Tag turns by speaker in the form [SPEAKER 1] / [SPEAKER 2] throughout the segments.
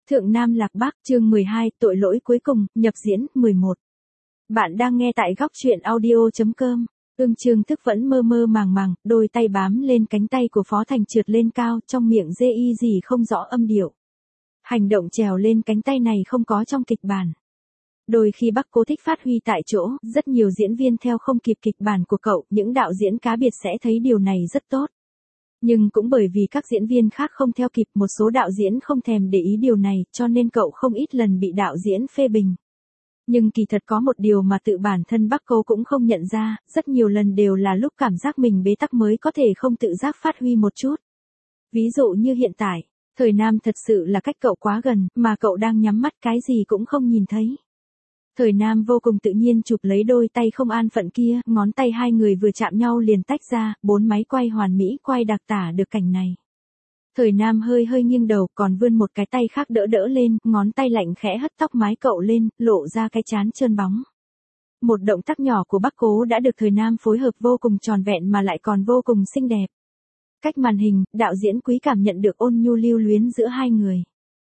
[SPEAKER 1] Thượng Nam Lạc Bắc, chương 12, tội lỗi cuối cùng, nhập diễn, 11. Bạn đang nghe tại góc truyện audio.com. Trương Thức vẫn mơ mơ màng màng, đôi tay bám lên cánh tay của Phó Thành trượt lên cao, trong miệng dê y gì không rõ âm điệu. Hành động trèo lên cánh tay này không có trong kịch bản. Đôi khi Bắc Cố thích phát huy tại chỗ, rất nhiều diễn viên theo không kịp kịch bản của cậu, những đạo diễn cá biệt sẽ thấy điều này rất tốt. Nhưng cũng bởi vì các diễn viên khác không theo kịp, một số đạo diễn không thèm để ý điều này, cho nên cậu không ít lần bị đạo diễn phê bình. Nhưng kỳ thật có một điều mà tự bản thân Bắc Cố cũng không nhận ra, rất nhiều lần đều là lúc cảm giác mình bế tắc mới có thể không tự giác phát huy một chút. Ví dụ như hiện tại, Thời Nam thật sự là cách cậu quá gần, mà cậu đang nhắm mắt cái gì cũng không nhìn thấy. Thời Nam vô cùng tự nhiên chụp lấy đôi tay không an phận kia, ngón tay hai người vừa chạm nhau liền tách ra, 4 máy quay hoàn mỹ quay đặc tả được cảnh này. Thời Nam hơi hơi nghiêng đầu, còn vươn một cái tay khác đỡ đỡ lên, ngón tay lạnh khẽ hất tóc mái cậu lên, lộ ra cái trán trơn bóng. Một động tác nhỏ của Bắc Cố đã được Thời Nam phối hợp vô cùng tròn vẹn mà lại còn vô cùng xinh đẹp. Cách màn hình, đạo diễn Quý cảm nhận được ôn nhu lưu luyến giữa hai người.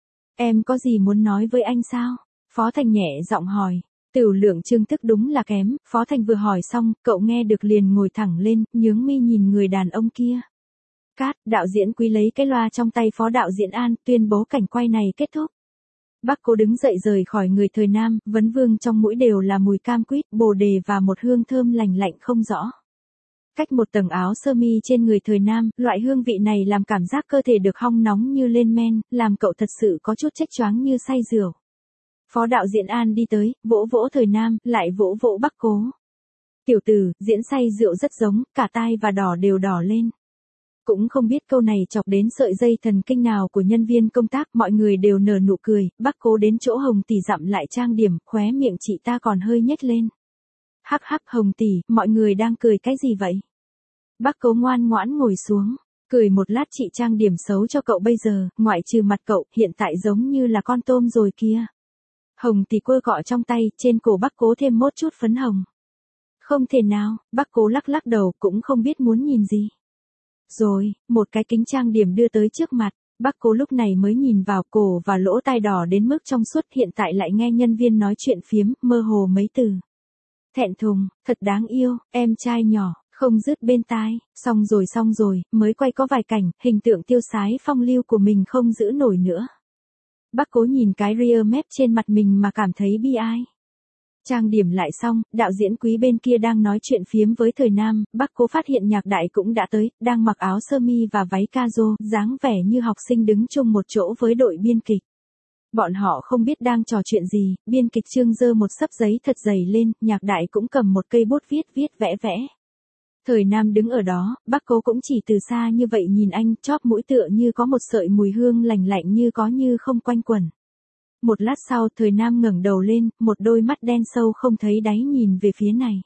[SPEAKER 1] Em có gì muốn nói với anh sao? Phó Thành nhẹ giọng hỏi. Tửu lượng Trương Thức đúng là kém, Phó Thành vừa hỏi xong, cậu nghe được liền ngồi thẳng lên, nhướng mi nhìn người đàn ông kia. Cát, đạo diễn Quý lấy cái loa trong tay Phó đạo diễn An, tuyên bố cảnh quay này kết thúc. Bắc Cố đứng dậy rời khỏi người Thời Nam, vấn vương trong mũi đều là mùi cam quýt, bồ đề và một hương thơm lành lạnh không rõ. Cách một tầng áo sơ mi trên người Thời Nam, loại hương vị này làm cảm giác cơ thể được hong nóng như lên men, làm cậu thật sự có chút chếch choáng như say rượu. Phó đạo diễn An đi tới, vỗ vỗ Thời Nam, lại vỗ vỗ Bắc Cố. Tiểu tử, diễn say rượu rất giống, cả tai và đỏ đều đỏ lên. Cũng không biết câu này chọc đến sợi dây thần kinh nào của nhân viên công tác, mọi người đều nở nụ cười, Bắc Cố đến chỗ Hồng Tỷ dặm lại trang điểm, khóe miệng chị ta còn hơi nhếch lên. Hắc hắc Hồng Tỷ, mọi người đang cười cái gì vậy? Bắc Cố ngoan ngoãn ngồi xuống, cười một lát chị trang điểm xấu cho cậu bây giờ, ngoại trừ mặt cậu, hiện tại giống như là con tôm rồi kia. Hồng Tỷ quơ cọ trong tay, trên cổ Bắc Cố thêm một chút phấn hồng. Không thể nào, Bắc Cố lắc lắc đầu, cũng không biết muốn nhìn gì. Rồi, một cái kính trang điểm đưa tới trước mặt, Bắc Cố lúc này mới nhìn vào, cổ và lỗ tai đỏ đến mức trong suốt, hiện tại lại nghe nhân viên nói chuyện phiếm, mơ hồ mấy từ. Thẹn thùng, thật đáng yêu, em trai nhỏ, không dứt bên tai, xong rồi, mới quay có vài cảnh, hình tượng tiêu sái phong lưu của mình không giữ nổi nữa. Bắc Cố nhìn cái rear map trên mặt mình mà cảm thấy bi ai. Trang điểm lại xong, đạo diễn Quý bên kia đang nói chuyện phiếm với Thời Nam, Bắc Cố phát hiện Nhạc Đại cũng đã tới, đang mặc áo sơ mi và váy casual, dáng vẻ như học sinh đứng chung một chỗ với đội biên kịch. Bọn họ không biết đang trò chuyện gì, biên kịch Trương giơ một xấp giấy thật dày lên, Nhạc Đại cũng cầm một cây bút viết vẽ. Thời Nam đứng ở đó, Bắc Cố cũng chỉ từ xa như vậy nhìn anh, chóp mũi tựa như có một sợi mùi hương lành lạnh như có như không quanh quẩn. Một lát sau, Thời Nam ngẩng đầu lên, một đôi mắt đen sâu không thấy đáy nhìn về phía này.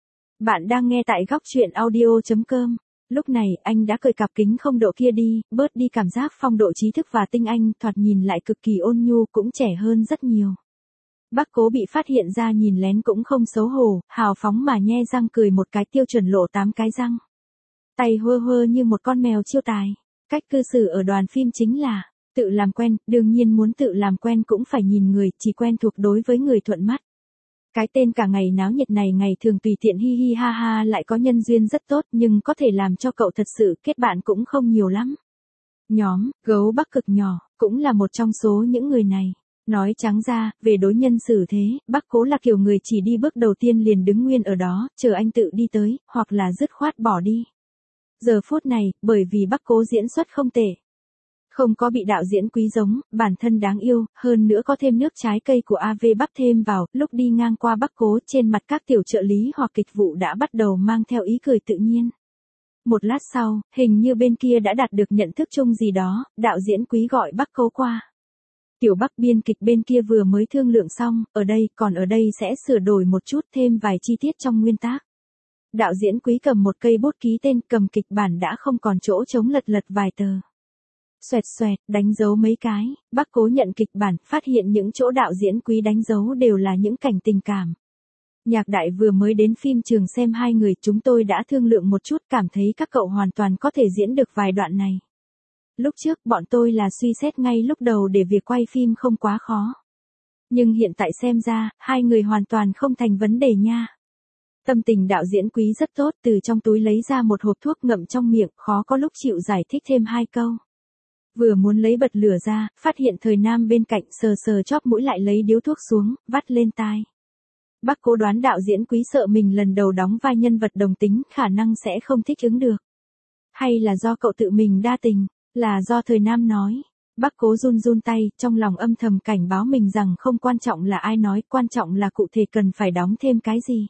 [SPEAKER 1] Bạn đang nghe tại góc truyện audio.com. Lúc này, anh đã cởi cặp kính không độ kia đi, bớt đi cảm giác phong độ trí thức và tinh anh, thoạt nhìn lại cực kỳ ôn nhu, cũng trẻ hơn rất nhiều. Bắc Cố bị phát hiện ra nhìn lén cũng không xấu hổ, hào phóng mà nhe răng cười một cái, tiêu chuẩn lộ 8 cái răng. Tay hơ như một con mèo chiêu tài. Cách cư xử ở đoàn phim chính là tự làm quen, đương nhiên muốn tự làm quen cũng phải nhìn người, chỉ quen thuộc đối với người thuận mắt. Cái tên cả ngày náo nhiệt này ngày thường tùy tiện hi hi ha ha lại có nhân duyên rất tốt, nhưng có thể làm cho cậu thật sự kết bạn cũng không nhiều lắm. Nhóm Gấu Bắc cực nhỏ cũng là một trong số những người này. Nói trắng ra, về đối nhân xử thế, Bắc Cố là kiểu người chỉ đi bước đầu tiên liền đứng nguyên ở đó, chờ anh tự đi tới, hoặc là dứt khoát bỏ đi. Giờ phút này, bởi vì Bắc Cố diễn xuất không tệ. Không có bị đạo diễn Quý giống, bản thân đáng yêu, hơn nữa có thêm nước trái cây của AV bắp thêm vào, lúc đi ngang qua Bắc Cố, trên mặt các tiểu trợ lý hoặc kịch vụ đã bắt đầu mang theo ý cười tự nhiên. Một lát sau, hình như bên kia đã đạt được nhận thức chung gì đó, đạo diễn Quý gọi Bắc Cố qua. Tiểu Bắc biên kịch bên kia vừa mới thương lượng xong, còn ở đây sẽ sửa đổi một chút, thêm vài chi tiết trong nguyên tác. Đạo diễn Quý cầm một cây bút ký tên, cầm kịch bản đã không còn chỗ trống, lật vài tờ. Xoẹt, đánh dấu mấy cái, Bắc Cố nhận kịch bản, phát hiện những chỗ đạo diễn Quý đánh dấu đều là những cảnh tình cảm. Nhạc Đại vừa mới đến phim trường xem hai người, chúng tôi đã thương lượng một chút, cảm thấy các cậu hoàn toàn có thể diễn được vài đoạn này. Lúc trước bọn tôi là suy xét ngay lúc đầu để việc quay phim không quá khó. Nhưng hiện tại xem ra, hai người hoàn toàn không thành vấn đề nha. Tâm tình đạo diễn Quý rất tốt, từ trong túi lấy ra một hộp thuốc ngậm trong miệng, khó có lúc chịu giải thích thêm hai câu. Vừa muốn lấy bật lửa ra, phát hiện Thời Nam bên cạnh sờ sờ chóp mũi lại lấy điếu thuốc xuống, vắt lên tai. Bác Cố đoán đạo diễn Quý sợ mình lần đầu đóng vai nhân vật đồng tính, khả năng sẽ không thích ứng được. Hay là do cậu tự mình đa tình, là do Thời Nam nói. Bác Cố run run tay, trong lòng âm thầm cảnh báo mình rằng không quan trọng là ai nói, quan trọng là cụ thể cần phải đóng thêm cái gì.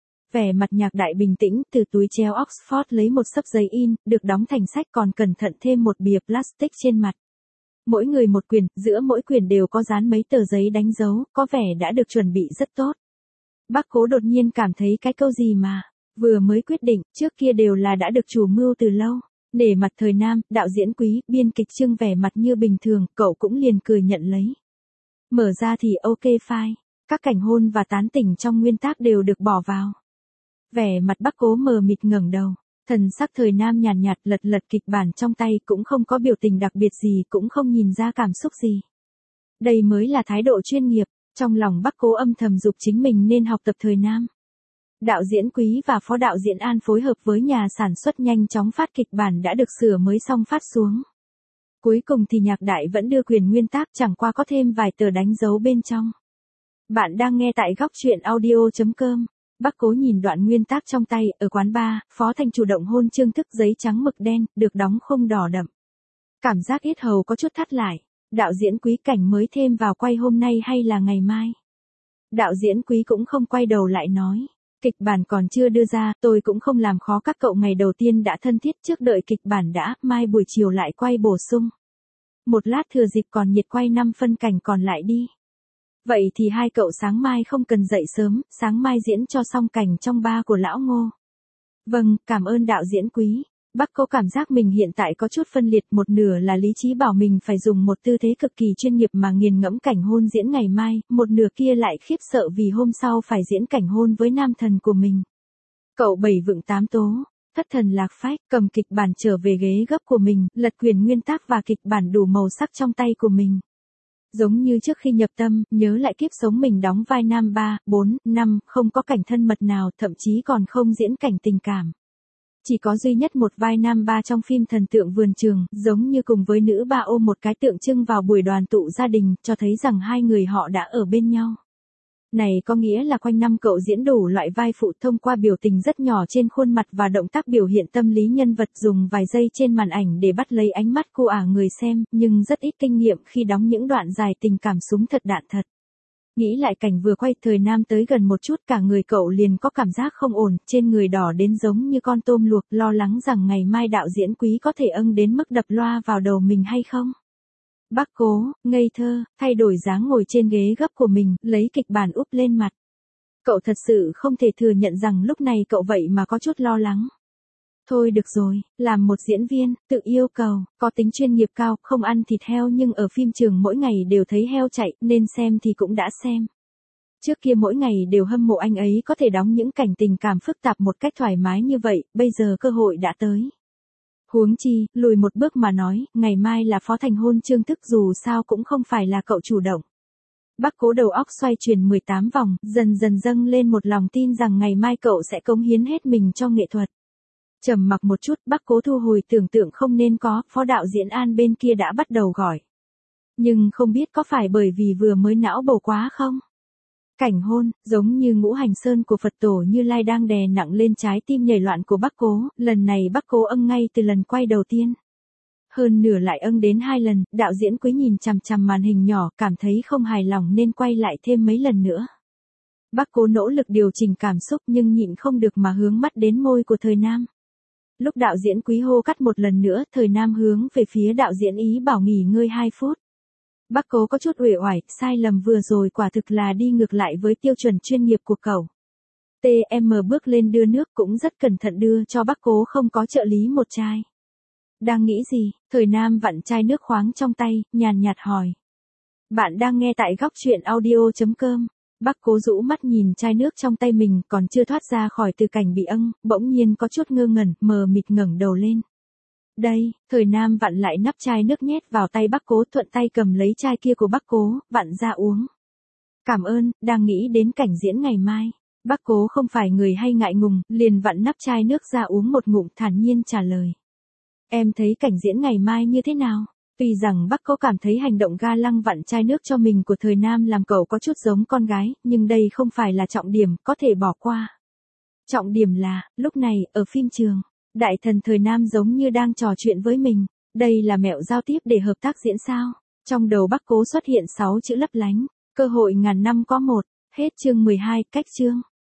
[SPEAKER 1] Vẻ mặt Nhạc Đại bình tĩnh, từ túi treo Oxford lấy một xấp giấy in, được đóng thành sách còn cẩn thận thêm một bìa plastic trên mặt. Mỗi người một quyển, giữa mỗi quyển đều có dán mấy tờ giấy đánh dấu, có vẻ đã được chuẩn bị rất tốt. Bác Cố đột nhiên cảm thấy cái câu gì mà, vừa mới quyết định, trước kia đều là đã được chủ mưu từ lâu. Nể mặt Thời Nam, đạo diễn Quý, biên kịch Trương vẻ mặt như bình thường, cậu cũng liền cười nhận lấy. Mở ra thì ok fine, các cảnh hôn và tán tỉnh trong nguyên tác đều được bỏ vào. Vẻ mặt Bác Cố mờ mịt ngẩng đầu, thần sắc Thời Nam nhàn nhạt lật lật kịch bản trong tay, cũng không có biểu tình đặc biệt gì, cũng không nhìn ra cảm xúc gì. Đây mới là thái độ chuyên nghiệp, trong lòng Bác Cố âm thầm giục chính mình nên học tập Thời Nam. Đạo diễn Quý và phó đạo diễn An phối hợp với nhà sản xuất nhanh chóng phát kịch bản đã được sửa mới xong phát xuống. Cuối cùng thì Nhạc Đại vẫn đưa quyền nguyên tác, chẳng qua có thêm vài tờ đánh dấu bên trong. Bạn đang nghe tại góc truyện audio.com. Bác Cố nhìn đoạn nguyên tác trong tay, ở quán bar, Phó Thành chủ động hôn Trương Thức giấy trắng mực đen, được đóng khung đỏ đậm. Cảm giác yết hầu có chút thắt lại. Đạo diễn Quý cảnh mới thêm vào quay hôm nay hay là ngày mai? Đạo diễn Quý cũng không quay đầu lại nói. Kịch bản còn chưa đưa ra, tôi cũng không làm khó các cậu, ngày đầu tiên đã thân thiết, trước đợi kịch bản đã, mai buổi chiều lại quay bổ sung. Một lát thừa dịp còn nhiệt quay 5 phân cảnh còn lại đi. Vậy thì hai cậu sáng mai không cần dậy sớm, sáng mai diễn cho xong cảnh trong bar của lão Ngô. Vâng, cảm ơn đạo diễn Quý. Bác Cố cảm giác mình hiện tại có chút phân liệt, một nửa là lý trí bảo mình phải dùng một tư thế cực kỳ chuyên nghiệp mà nghiền ngẫm cảnh hôn diễn ngày mai, một nửa kia lại khiếp sợ vì hôm sau phải diễn cảnh hôn với nam thần của mình. Cậu 7 vựng 8 tố, thất thần lạc phách, cầm kịch bản trở về ghế gấp của mình, lật quyền nguyên tác và kịch bản đủ màu sắc trong tay của mình. Giống như trước khi nhập tâm, nhớ lại kiếp sống mình đóng vai nam 3, 4, 5, không có cảnh thân mật nào, thậm chí còn không diễn cảnh tình cảm. Chỉ có duy nhất một vai nam 3 trong phim Thần tượng vườn trường, giống như cùng với nữ 3 ôm một cái tượng trưng vào buổi đoàn tụ gia đình, cho thấy rằng hai người họ đã ở bên nhau. Này có nghĩa là quanh năm cậu diễn đủ loại vai phụ thông qua biểu tình rất nhỏ trên khuôn mặt và động tác biểu hiện tâm lý nhân vật, dùng vài giây trên màn ảnh để bắt lấy ánh mắt của người xem, nhưng rất ít kinh nghiệm khi đóng những đoạn dài tình cảm súng thật đạn thật. Nghĩ lại cảnh vừa quay, Thời Nam tới gần một chút, cả người cậu liền có cảm giác không ổn, trên người đỏ đến giống như con tôm luộc, lo lắng rằng ngày mai đạo diễn Quý có thể âng đến mức đập loa vào đầu mình hay không. Bác Cố, ngây thơ, thay đổi dáng ngồi trên ghế gấp của mình, lấy kịch bản úp lên mặt. Cậu thật sự không thể thừa nhận rằng lúc này cậu vậy mà có chút lo lắng. Thôi được rồi, làm một diễn viên, tự yêu cầu, có tính chuyên nghiệp cao, không ăn thịt heo nhưng ở phim trường mỗi ngày đều thấy heo chạy, nên xem thì cũng đã xem. Trước kia mỗi ngày đều hâm mộ anh ấy có thể đóng những cảnh tình cảm phức tạp một cách thoải mái như vậy, bây giờ cơ hội đã tới. Huống chi, lùi một bước mà nói, ngày mai là Phó Thành hôn Trương Thức, dù sao cũng không phải là cậu chủ động. Bác Cố đầu óc xoay chuyển 18 vòng, dần dần dâng lên một lòng tin rằng ngày mai cậu sẽ cống hiến hết mình cho nghệ thuật. Trầm mặc một chút, Bác Cố thu hồi tưởng tượng không nên có, phó đạo diễn An bên kia đã bắt đầu gọi. Nhưng không biết có phải bởi vì vừa mới não bầu quá không? Cảnh hôn, giống như ngũ hành sơn của Phật tổ Như Lai đang đè nặng lên trái tim nhảy loạn của Bác Cố, lần này Bác Cố âng ngay từ lần quay đầu tiên. Hơn nửa lại âng đến 2 lần, đạo diễn Quý nhìn chằm chằm màn hình nhỏ, cảm thấy không hài lòng nên quay lại thêm mấy lần nữa. Bác Cố nỗ lực điều chỉnh cảm xúc nhưng nhịn không được mà hướng mắt đến môi của Thời Nam. Lúc đạo diễn Quý hô cắt một lần nữa, Thời Nam hướng về phía đạo diễn ý bảo nghỉ ngơi 2 phút. Bác Cố có chút uể oải, sai lầm vừa rồi quả thực là đi ngược lại với tiêu chuẩn chuyên nghiệp của cậu. TM bước lên đưa nước, cũng rất cẩn thận đưa cho Bác Cố, không có trợ lý một chai. Đang nghĩ gì? Thời Nam vặn chai nước khoáng trong tay, nhàn nhạt hỏi. Bạn đang nghe tại góc truyện audio.com. Bác Cố rũ mắt nhìn chai nước trong tay mình, còn chưa thoát ra khỏi từ cảnh bị âng, bỗng nhiên có chút ngơ ngẩn, mờ mịt ngẩng đầu lên. Đây, Thời Nam vặn lại nắp chai nước nhét vào tay Bắc Cố, thuận tay cầm lấy chai kia của Bắc Cố, vặn ra uống. Cảm ơn, đang nghĩ đến cảnh diễn ngày mai. Bắc Cố không phải người hay ngại ngùng, liền vặn nắp chai nước ra uống một ngụm, thản nhiên trả lời. Em thấy cảnh diễn ngày mai như thế nào? Tuy rằng Bắc Cố cảm thấy hành động ga lăng vặn chai nước cho mình của Thời Nam làm cậu có chút giống con gái, nhưng đây không phải là trọng điểm, có thể bỏ qua. Trọng điểm là, lúc này, ở phim trường, đại thần Thời Nam giống như đang trò chuyện với mình. Đây là mẹo giao tiếp để hợp tác diễn sao? Trong đầu Bắc Cố xuất hiện 6 chữ lấp lánh. Cơ hội ngàn năm có một. Hết chương 12, cách chương.